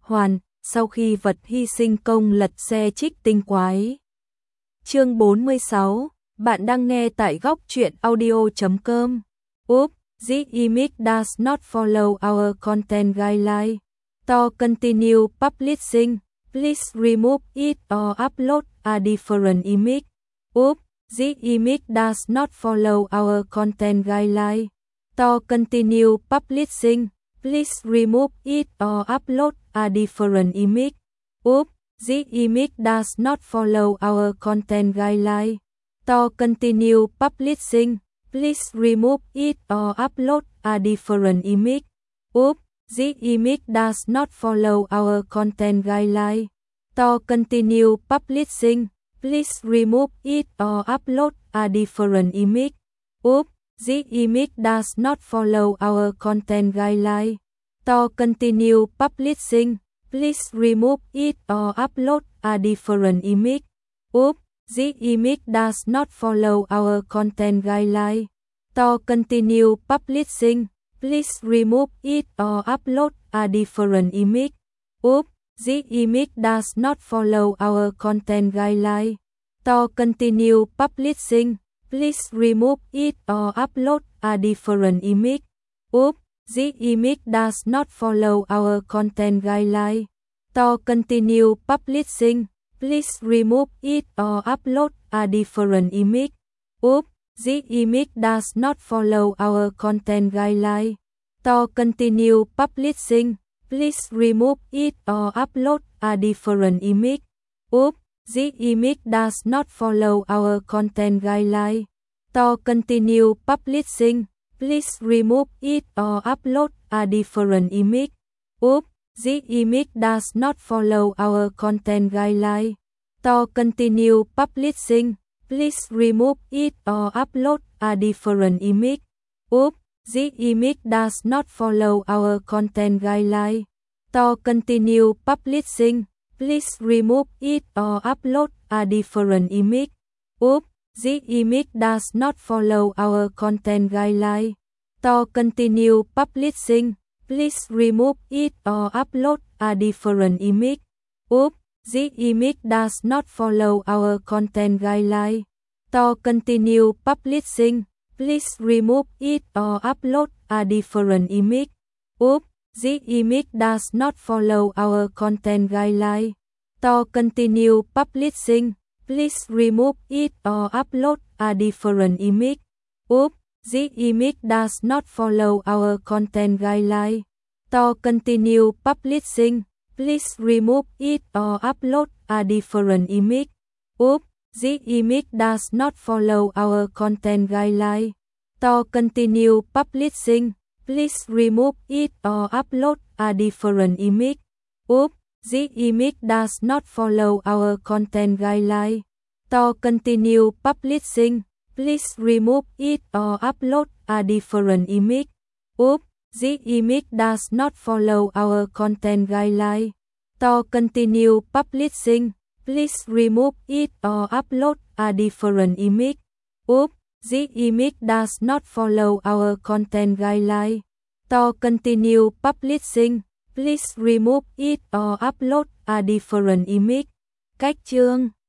hoàn, sau khi vật hy sinh công lật xe trích tinh quái. Chương 46, bạn đang nghe tại góc truyện audio.com. Oops, the image does not follow our content guideline. To continue publishing, please remove it or upload a different image. Oops, the image does not follow our content guideline. To continue publishing, please remove it or upload a different image. Oops, the image does not follow our content guideline. To continue publishing, please remove it or upload a different image. Oops, the image does not follow our content guideline. To continue publishing, please remove it or upload a different image. Oops, the image does not follow our content guideline. To continue publishing, please remove it or upload a different image. Oops, the image does not follow our content guideline. To continue publishing, please remove it or upload a different image. Oops, the image does not follow our content guideline. To continue publishing, please remove it or upload a different image. Oops, the image does not follow our content guideline. To continue publishing, please remove it or upload a different image. Oops, the image does not follow our content guideline. To continue publishing, please remove it or upload a different image. Oops, the image does not follow our content guideline. To continue publishing, please remove it or upload a different image. Oops, the image does not follow our content guideline. To continue publishing, please remove it or upload a different image. Oops, the image does not follow our content guideline. To continue publishing, please remove it or upload a different image. Oops, the image does not follow our content guideline. To continue publishing, please remove it or upload a different image. Oops, the image does not follow our content guideline. To continue publishing, please remove it or upload a different image. Oops, the image does not follow our content guideline. To continue publishing, please remove it or upload a different image. Oops, the image does not follow our content guideline. To continue publishing, please remove it or upload a different image. Oops, the image does not follow our content guideline. To continue publishing, please remove it or upload a different image. Oops, the image does not follow our content guideline. To continue publishing, please remove it or upload a different image. Oops, the image does not follow our content guideline. To continue publishing, please remove it or upload a different image. Oops, the image does not follow our content guideline. To continue publishing, please remove it or upload a different image. Cách chương